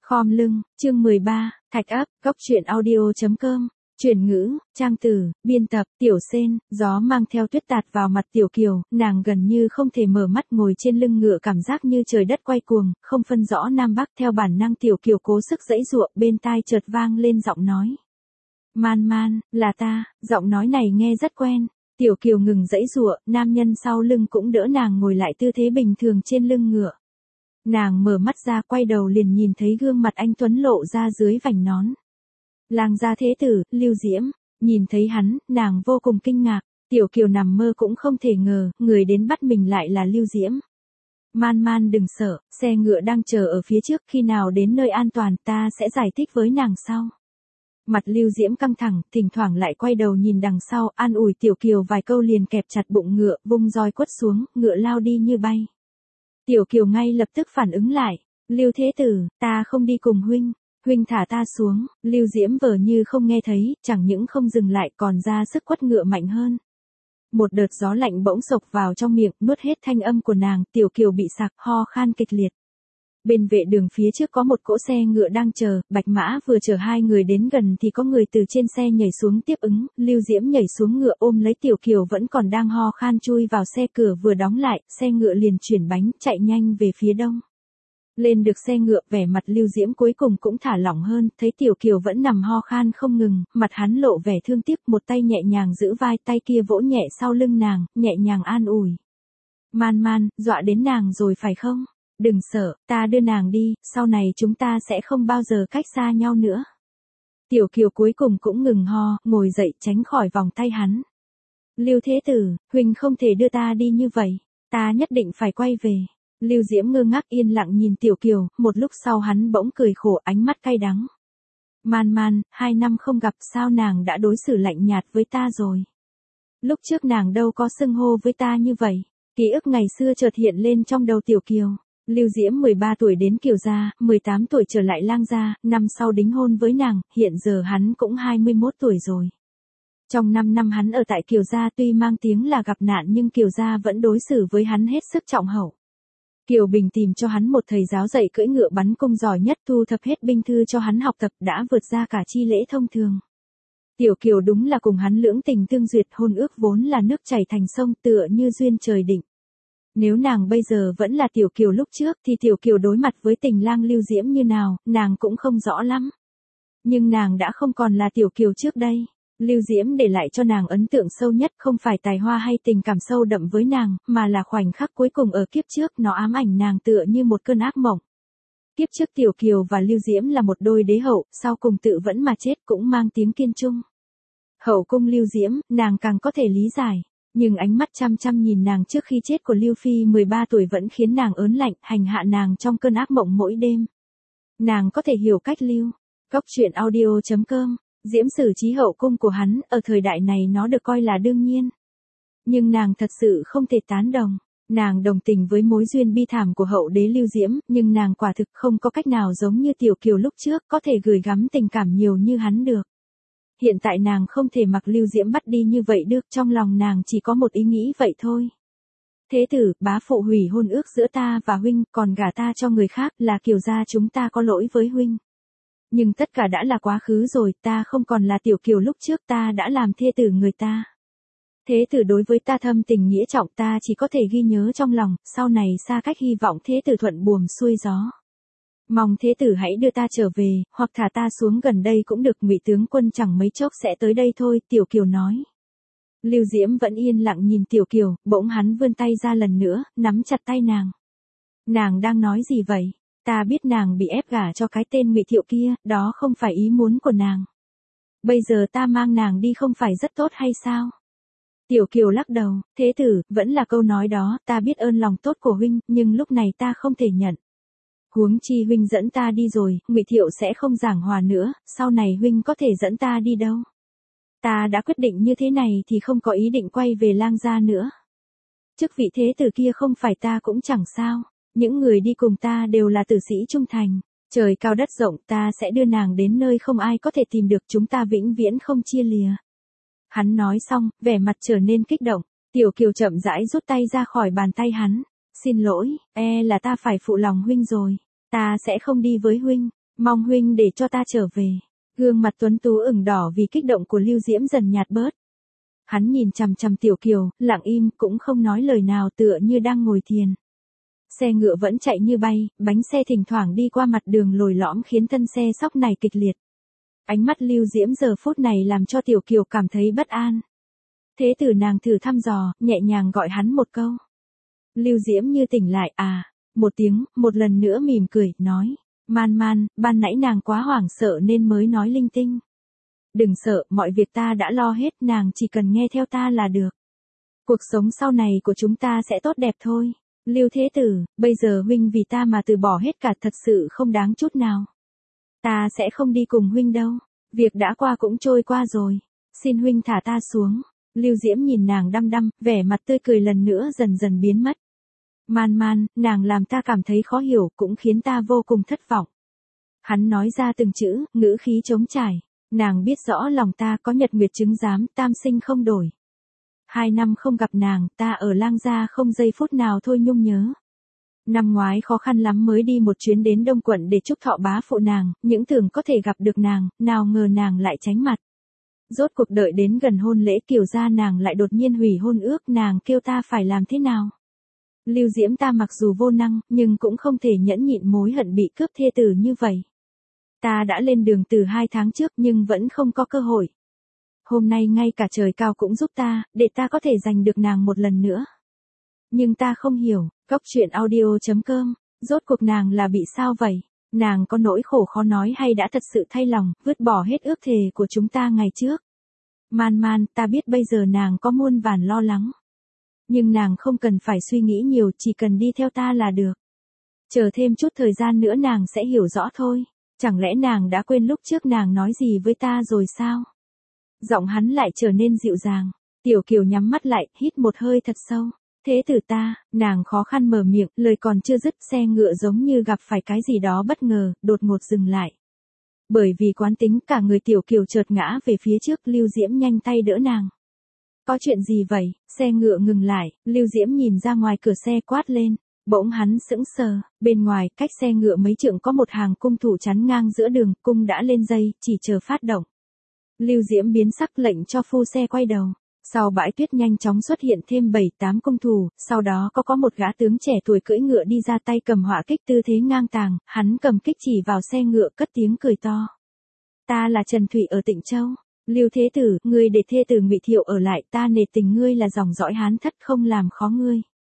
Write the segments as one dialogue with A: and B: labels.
A: Khom lưng, chương 13, Thạch ấp, góc truyện audio.com, chuyển ngữ, trang tử, biên tập, Tiểu Sên, gió mang theo tuyết tạt vào mặt Tiểu Kiều, nàng gần như không thể mở mắt ngồi trên lưng ngựa cảm giác như trời đất quay cuồng, không phân rõ Nam Bắc theo bản năng Tiểu Kiều cố sức giãy giụa bên tai chợt vang lên giọng nói. Man man, là ta, giọng nói này nghe rất quen. Tiểu Kiều ngừng giãy giụa, nam nhân sau lưng cũng đỡ nàng ngồi lại tư thế bình thường trên lưng ngựa. Nàng mở mắt ra quay đầu liền nhìn thấy gương mặt anh Tuấn lộ ra dưới vành nón. Lang gia thế tử, Lưu Diễm, nhìn thấy hắn, nàng vô cùng kinh ngạc, Tiểu Kiều nằm mơ cũng không thể ngờ, người đến bắt mình lại là Lưu Diễm. Man man đừng sợ, xe ngựa đang chờ ở phía trước, khi nào đến nơi an toàn ta sẽ giải thích với nàng sau. Mặt Lưu Diễm căng thẳng, thỉnh thoảng lại quay đầu nhìn đằng sau, an ủi Tiểu Kiều vài câu liền kẹp chặt bụng ngựa, vung roi quất xuống, ngựa lao đi như bay. Tiểu Kiều ngay lập tức phản ứng lại, Lưu thế tử, ta không đi cùng huynh, huynh thả ta xuống, Lưu Diễm vờ như không nghe thấy, chẳng những không dừng lại còn ra sức quất ngựa mạnh hơn. Một đợt gió lạnh bỗng sộc vào trong miệng, nuốt hết thanh âm của nàng, Tiểu Kiều bị sặc, ho khan kịch liệt. Bên vệ đường phía trước có một cỗ xe ngựa đang chờ, Bạch Mã vừa chở hai người đến gần thì có người từ trên xe nhảy xuống tiếp ứng, Lưu Diễm nhảy xuống ngựa ôm lấy Tiểu Kiều vẫn còn đang ho khan chui vào xe, cửa vừa đóng lại, xe ngựa liền chuyển bánh, chạy nhanh về phía đông. Lên được xe ngựa, vẻ mặt Lưu Diễm cuối cùng cũng thả lỏng hơn, thấy Tiểu Kiều vẫn nằm ho khan không ngừng, mặt hắn lộ vẻ thương tiếc, một tay nhẹ nhàng giữ vai, tay kia vỗ nhẹ sau lưng nàng, nhẹ nhàng an ủi. Man man, dọa đến nàng rồi phải không? Đừng sợ, ta đưa nàng đi, sau này chúng ta sẽ không bao giờ cách xa nhau nữa. Tiểu Kiều cuối cùng cũng ngừng ho, ngồi dậy tránh khỏi vòng tay hắn. Lưu thế tử, huynh không thể đưa ta đi như vậy, ta nhất định phải quay về. Lưu Diễm ngơ ngác yên lặng nhìn Tiểu Kiều, một lúc sau hắn bỗng cười khổ, ánh mắt cay đắng. Man man, 2 năm không gặp sao nàng đã đối xử lạnh nhạt với ta rồi. Lúc trước nàng đâu có xưng hô với ta như vậy. Ký ức ngày xưa chợt hiện lên trong đầu Tiểu Kiều. Lưu Diễm 13 tuổi đến Kiều gia, 18 tuổi trở lại Lang gia, năm sau đính hôn với nàng, hiện giờ hắn cũng 21 tuổi rồi. Trong 5 năm hắn ở tại Kiều gia tuy mang tiếng là gặp nạn nhưng Kiều gia vẫn đối xử với hắn hết sức trọng hậu. Kiều Bình tìm cho hắn một thầy giáo dạy cưỡi ngựa bắn cung giỏi nhất, thu thập hết binh thư cho hắn học tập, đã vượt ra cả chi lễ thông thường. Tiểu Kiều đúng là cùng hắn lưỡng tình tương duyệt, hôn ước vốn là nước chảy thành sông, tựa như duyên trời định. Nếu nàng bây giờ vẫn là Tiểu Kiều lúc trước thì Tiểu Kiều đối mặt với tình lang Lưu Diễm như nào, nàng cũng không rõ lắm. Nhưng nàng đã không còn là Tiểu Kiều trước đây. Lưu Diễm để lại cho nàng ấn tượng sâu nhất không phải tài hoa hay tình cảm sâu đậm với nàng, mà là khoảnh khắc cuối cùng ở kiếp trước, nó ám ảnh nàng tựa như một cơn ác mộng. Kiếp trước Tiểu Kiều và Lưu Diễm là một đôi đế hậu, sau cùng tự vẫn mà chết, cũng mang tiếng kiên trung. Hậu cung Lưu Diễm, nàng càng có thể lý giải. Nhưng ánh mắt chăm chăm nhìn nàng trước khi chết của Lưu Phi 13 tuổi vẫn khiến nàng ớn lạnh, hành hạ nàng trong cơn ác mộng mỗi đêm. Nàng có thể hiểu cách Lưu. Góc truyện audio.com, Diễm xử trí hậu cung của hắn, ở thời đại này nó được coi là đương nhiên. Nhưng nàng thật sự không thể tán đồng. Nàng đồng tình với mối duyên bi thảm của hậu đế Lưu Diễm, nhưng nàng quả thực không có cách nào giống như Tiểu Kiều lúc trước, có thể gửi gắm tình cảm nhiều như hắn được. Hiện tại nàng không thể mặc Lưu Diễm bắt đi như vậy được, trong lòng nàng chỉ có một ý nghĩ vậy thôi. Thế tử, bá phụ hủy hôn ước giữa ta và huynh, còn gả ta cho người khác, là Kiều gia chúng ta có lỗi với huynh. Nhưng tất cả đã là quá khứ rồi, ta không còn là Tiểu Kiều lúc trước, ta đã làm thê tử người ta. Thế tử đối với ta thâm tình nghĩa trọng, ta chỉ có thể ghi nhớ trong lòng, sau này xa cách hy vọng thế tử thuận buồm xuôi gió. Mong thế tử hãy đưa ta trở về, hoặc thả ta xuống gần đây cũng được, Ngụy tướng quân chẳng mấy chốc sẽ tới đây thôi, Tiểu Kiều nói. Lưu Diễm vẫn yên lặng nhìn Tiểu Kiều, bỗng hắn vươn tay ra lần nữa, nắm chặt tay nàng. Nàng đang nói gì vậy? Ta biết nàng bị ép gả cho cái tên Ngụy Thiệu kia, đó không phải ý muốn của nàng. Bây giờ ta mang nàng đi không phải rất tốt hay sao? Tiểu Kiều lắc đầu, thế tử, vẫn là câu nói đó, ta biết ơn lòng tốt của huynh, nhưng lúc này ta không thể nhận. Huống chi huynh dẫn ta đi rồi, Ngụy Thiệu sẽ không giảng hòa nữa, sau này huynh có thể dẫn ta đi đâu. Ta đã quyết định như thế này thì không có ý định quay về Lang gia nữa. Chức vị thế tử kia không phải ta cũng chẳng sao, những người đi cùng ta đều là tử sĩ trung thành, trời cao đất rộng, ta sẽ đưa nàng đến nơi không ai có thể tìm được, chúng ta vĩnh viễn không chia lìa. Hắn nói xong, vẻ mặt trở nên kích động, Tiểu Kiều chậm rãi rút tay ra khỏi bàn tay hắn. Xin lỗi, là ta phải phụ lòng huynh rồi. Ta sẽ không đi với huynh. Mong huynh để cho ta trở về. Gương mặt tuấn tú ửng đỏ vì kích động của Lưu Diễm dần nhạt bớt. Hắn nhìn chằm chằm Tiểu Kiều, lặng im cũng không nói lời nào tựa như đang ngồi thiền. Xe ngựa vẫn chạy như bay, bánh xe thỉnh thoảng đi qua mặt đường lồi lõm khiến thân xe sóc này kịch liệt. Ánh mắt Lưu Diễm giờ phút này làm cho Tiểu Kiều cảm thấy bất an. Thế tử nàng thử thăm dò, nhẹ nhàng gọi hắn một câu. Lưu Diễm như tỉnh lại một tiếng, một lần nữa mỉm cười, nói. Man man, ban nãy nàng quá hoảng sợ nên mới nói linh tinh. Đừng sợ, mọi việc ta đã lo hết, nàng chỉ cần nghe theo ta là được. Cuộc sống sau này của chúng ta sẽ tốt đẹp thôi. Lưu thế tử, bây giờ huynh vì ta mà từ bỏ hết cả thật sự không đáng chút nào. Ta sẽ không đi cùng huynh đâu. Việc đã qua cũng trôi qua rồi. Xin huynh thả ta xuống. Lưu Diễm nhìn nàng đăm đăm, vẻ mặt tươi cười lần nữa dần dần biến mất. Man man, nàng làm ta cảm thấy khó hiểu, cũng khiến ta vô cùng thất vọng. Hắn nói ra từng chữ, ngữ khí trống trải. Nàng biết rõ lòng ta có nhật nguyệt chứng giám, tam sinh không đổi. 2 năm không gặp nàng, ta ở Lang Gia không giây phút nào thôi nhung nhớ. Năm ngoái khó khăn lắm mới đi một chuyến đến Đông Quận để chúc thọ bá phụ nàng, những tưởng có thể gặp được nàng, nào ngờ nàng lại tránh mặt. Rốt cuộc đợi đến gần hôn lễ Kiều gia nàng lại đột nhiên hủy hôn ước, nàng kêu ta phải làm thế nào? Lưu Diễm ta mặc dù vô năng, nhưng cũng không thể nhẫn nhịn mối hận bị cướp thê tử như vậy. Ta đã lên đường từ 2 tháng trước nhưng vẫn không có cơ hội. Hôm nay ngay cả trời cao cũng giúp ta, để ta có thể giành được nàng một lần nữa. Nhưng ta không hiểu, Cóc Truyện Audio.com, rốt cuộc nàng là bị sao vậy? Nàng có nỗi khổ khó nói hay đã thật sự thay lòng, vứt bỏ hết ước thề của chúng ta ngày trước? Man man, ta biết bây giờ nàng có muôn vàn lo lắng. Nhưng nàng không cần phải suy nghĩ nhiều, chỉ cần đi theo ta là được. Chờ thêm chút thời gian nữa nàng sẽ hiểu rõ thôi. Chẳng lẽ nàng đã quên lúc trước nàng nói gì với ta rồi sao? Giọng hắn lại trở nên dịu dàng. Tiểu Kiều nhắm mắt lại, hít một hơi thật sâu. Thế tử ta, nàng khó khăn mở miệng, lời còn chưa dứt, xe ngựa giống như gặp phải cái gì đó bất ngờ, đột ngột dừng lại. Bởi vì quán tính, cả người Tiểu Kiều chợt ngã về phía trước, Lưu Diễm nhanh tay đỡ nàng. Có chuyện gì vậy? Xe ngựa ngừng lại, Lưu Diễm nhìn ra ngoài cửa xe quát lên. Bỗng hắn sững sờ, bên ngoài, cách xe ngựa mấy trượng có một hàng cung thủ chắn ngang giữa đường, cung đã lên dây, chỉ chờ phát động. Lưu Diễm biến sắc lệnh cho phu xe quay đầu. Sau bãi tuyết nhanh chóng xuất hiện thêm 7-8 cung thủ, sau đó có một gã tướng trẻ tuổi cưỡi ngựa đi ra tay cầm họa kích tư thế ngang tàng, hắn cầm kích chỉ vào xe ngựa cất tiếng cười to. Ta là Trần Thụy ở Tịnh Châu. Lưu thế tử, ngươi để thê tử Ngụy Thiệu ở lại, ta nể tình ngươi là dòng dõi Hán thất không làm khó ngươi.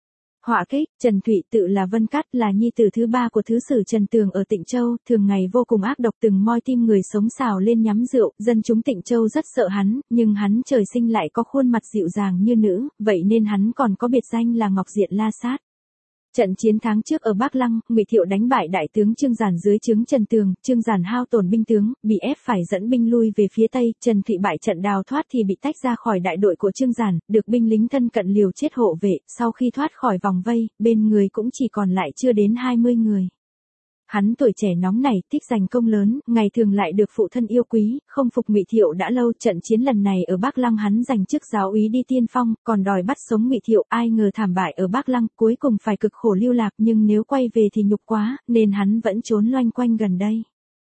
A: Họa kích, Trần Thụy tự là Vân Cát, là nhi tử thứ 3 của thứ sử Trần Tường ở Tịnh Châu, thường ngày vô cùng ác độc, từng moi tim người sống xào lên nhắm rượu, dân chúng Tịnh Châu rất sợ hắn, nhưng hắn trời sinh lại có khuôn mặt dịu dàng như nữ, vậy nên hắn còn có biệt danh là Ngọc Diện La Sát. Trận chiến tháng trước ở Bắc Lăng, Ngụy Thiệu đánh bại đại tướng Trương Giản dưới trướng Trần Tường, Trương Giản hao tổn binh tướng, bị ép phải dẫn binh lui về phía Tây, Trần Thụy bại trận đào thoát thì bị tách ra khỏi đại đội của Trương Giản, được binh lính thân cận liều chết hộ vệ, sau khi thoát khỏi vòng vây, bên người cũng chỉ còn lại chưa đến 20 người. Hắn tuổi trẻ nóng nảy, thích giành công lớn, ngày thường lại được phụ thân yêu quý, không phục Ngụy Thiệu đã lâu, trận chiến lần này ở Bắc Lăng hắn giành chức giáo úy đi tiên phong, còn đòi bắt sống Ngụy Thiệu, ai ngờ thảm bại ở Bắc Lăng, cuối cùng phải cực khổ lưu lạc, nhưng nếu quay về thì nhục quá, nên hắn vẫn trốn loanh quanh gần đây.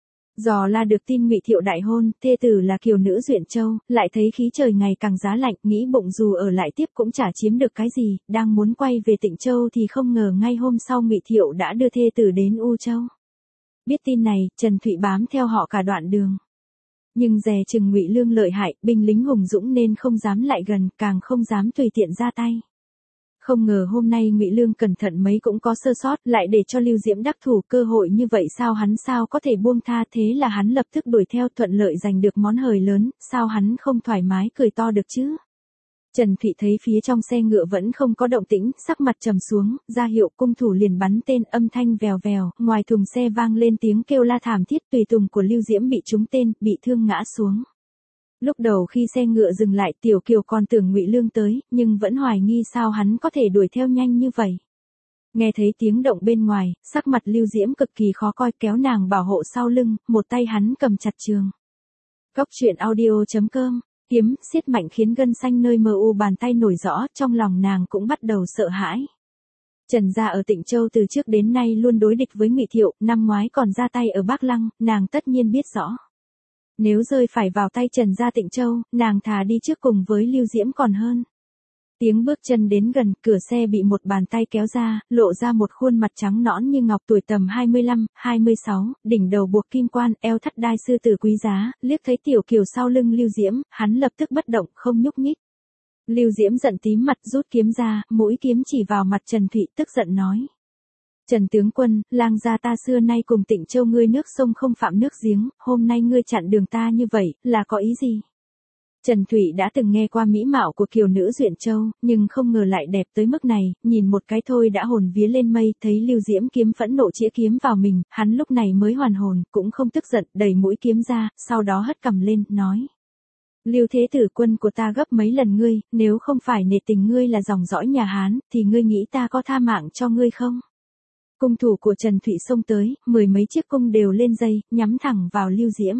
A: Dò la được tin Ngụy Thiệu đại hôn, thê tử là kiều nữ Duyện Châu, lại thấy khí trời ngày càng giá lạnh, nghĩ bụng dù ở lại tiếp cũng chả chiếm được cái gì, đang muốn quay về Tịnh Châu thì không ngờ ngay hôm sau Ngụy Thiệu đã đưa thê tử đến U Châu. Biết tin này, Trần Thụy bám theo họ cả đoạn đường. Nhưng dè chừng Ngụy Lương lợi hại, binh lính hùng dũng nên không dám lại gần, càng không dám tùy tiện ra tay. Không ngờ hôm nay Ngụy Lương cẩn thận mấy cũng có sơ sót, lại để cho Lưu Diễm đắc thủ, cơ hội như vậy hắn sao có thể buông tha, thế là hắn lập tức đuổi theo, thuận lợi giành được món hời lớn, sao hắn không thoải mái cười to được chứ? Trần Thụy thấy phía trong xe ngựa vẫn không có động tĩnh, sắc mặt trầm xuống, ra hiệu cung thủ liền bắn tên, âm thanh vèo vèo, ngoài thùng xe vang lên tiếng kêu la thảm thiết, tùy tùng của Lưu Diễm bị trúng tên, bị thương ngã xuống. Lúc đầu khi xe ngựa dừng lại, Tiểu Kiều còn tưởng Ngụy Lương tới, nhưng vẫn hoài nghi sao hắn có thể đuổi theo nhanh như vậy. Nghe thấy tiếng động bên ngoài, sắc mặt Lưu Diễm cực kỳ khó coi, kéo nàng bảo hộ sau lưng, một tay hắn cầm chặt trường. Cóc Truyện Audio.com. Kiếm, siết mạnh khiến gân xanh nơi mờ u bàn tay nổi rõ, trong lòng nàng cũng bắt đầu sợ hãi. Trần gia ở Tịnh Châu từ trước đến nay luôn đối địch với Ngụy Thiệu, năm ngoái còn ra tay ở Bắc Lăng, nàng tất nhiên biết rõ. Nếu rơi phải vào tay Trần gia Tịnh Châu, nàng thà đi trước cùng với Lưu Diễm còn hơn. Tiếng bước chân đến gần, cửa xe bị một bàn tay kéo ra, lộ ra một khuôn mặt trắng nõn như ngọc tuổi tầm 25, 26, đỉnh đầu buộc kim quan, eo thắt đai sư tử quý giá, liếc thấy Tiểu Kiều sau lưng Lưu Diễm, hắn lập tức bất động, không nhúc nhích. Lưu Diễm giận tím mặt rút kiếm ra, mũi kiếm chỉ vào mặt Trần Thụy tức giận nói. Trần tướng quân, lang gia ta xưa nay cùng Tịnh Châu ngươi nước sông không phạm nước giếng, hôm nay ngươi chặn đường ta như vậy, là có ý gì? Trần Thụy đã từng nghe qua mỹ mạo của kiều nữ Duyện Châu, nhưng không ngờ lại đẹp tới mức này, nhìn một cái thôi đã hồn vía lên mây, thấy Lưu Diễm kiếm phẫn nộ chĩa kiếm vào mình, hắn lúc này mới hoàn hồn, cũng không tức giận, đẩy mũi kiếm ra, sau đó hất cằm lên, nói. Lưu thế tử quân của ta gấp mấy lần ngươi, nếu không phải nể tình ngươi là dòng dõi nhà Hán, thì ngươi nghĩ ta có tha mạng cho ngươi không? Cung thủ của Trần Thụy xông tới, 10 mấy chiếc cung đều lên dây, nhắm thẳng vào Lưu Diễm.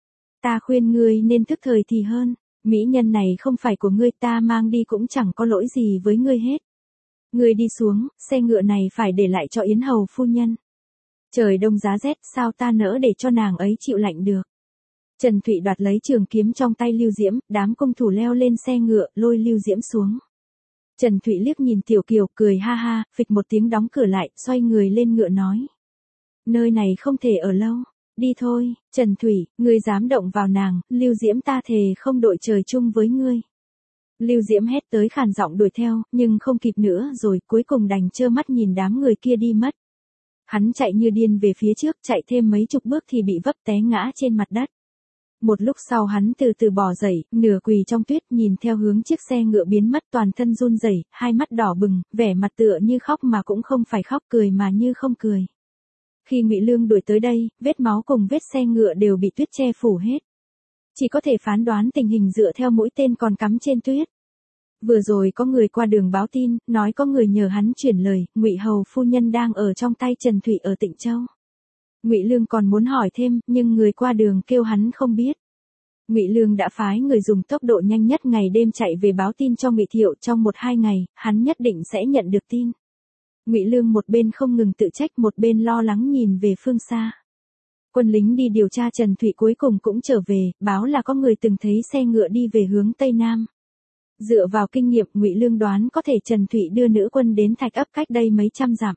A: Ta khuyên ngươi nên thức thời thì hơn, mỹ nhân này không phải của ngươi, ta mang đi cũng chẳng có lỗi gì với ngươi hết. Ngươi đi xuống, xe ngựa này phải để lại cho Yến hầu phu nhân. Trời đông giá rét, sao ta nỡ để cho nàng ấy chịu lạnh được. Trần Thụy đoạt lấy trường kiếm trong tay Lưu Diễm, đám cung thủ leo lên xe ngựa, lôi Lưu Diễm xuống. Trần Thụy liếc nhìn Tiểu Kiều, cười ha ha, phịch một tiếng đóng cửa lại, xoay người lên ngựa nói. Nơi này không thể ở lâu, đi thôi, Trần Thụy, ngươi dám động vào nàng, Lưu Diễm ta thề không đội trời chung với ngươi. Lưu Diễm hét tới khàn giọng đuổi theo, nhưng không kịp nữa rồi, cuối cùng đành trơ mắt nhìn đám người kia đi mất. Hắn chạy như điên về phía trước, chạy thêm mấy chục bước thì bị vấp té ngã trên mặt đất. Một lúc sau hắn từ từ bò dậy, nửa quỳ trong tuyết, nhìn theo hướng chiếc xe ngựa biến mất, toàn thân run rẩy, hai mắt đỏ bừng, vẻ mặt tựa như khóc mà cũng không phải khóc, cười mà như không cười. Khi Ngụy Lương đuổi tới đây, vết máu cùng vết xe ngựa đều bị tuyết che phủ hết. Chỉ có thể phán đoán tình hình dựa theo mũi tên còn cắm trên tuyết. Vừa rồi có người qua đường báo tin, nói có người nhờ hắn chuyển lời, Ngụy hầu phu nhân đang ở trong tay Trần Thụy ở Tịnh Châu. Ngụy Lương còn muốn hỏi thêm, nhưng người qua đường kêu hắn không biết. Ngụy Lương đã phái người dùng tốc độ nhanh nhất ngày đêm chạy về báo tin cho Ngụy Thiệu, trong 1-2 ngày, hắn nhất định sẽ nhận được tin. Ngụy Lương một bên không ngừng tự trách, một bên lo lắng nhìn về phương xa. Quân lính đi điều tra Trần Thụy cuối cùng cũng trở về, báo là có người từng thấy xe ngựa đi về hướng Tây Nam. Dựa vào kinh nghiệm, Ngụy Lương đoán có thể Trần Thụy đưa nữ quân đến Thạch Ấp cách đây mấy trăm dặm.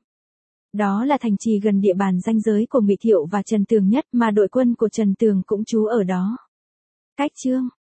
A: Đó là thành trì gần địa bàn ranh giới của Ngụy Thiệu và Trần Tường nhất, mà đội quân của Trần Tường cũng trú ở đó. Cách chương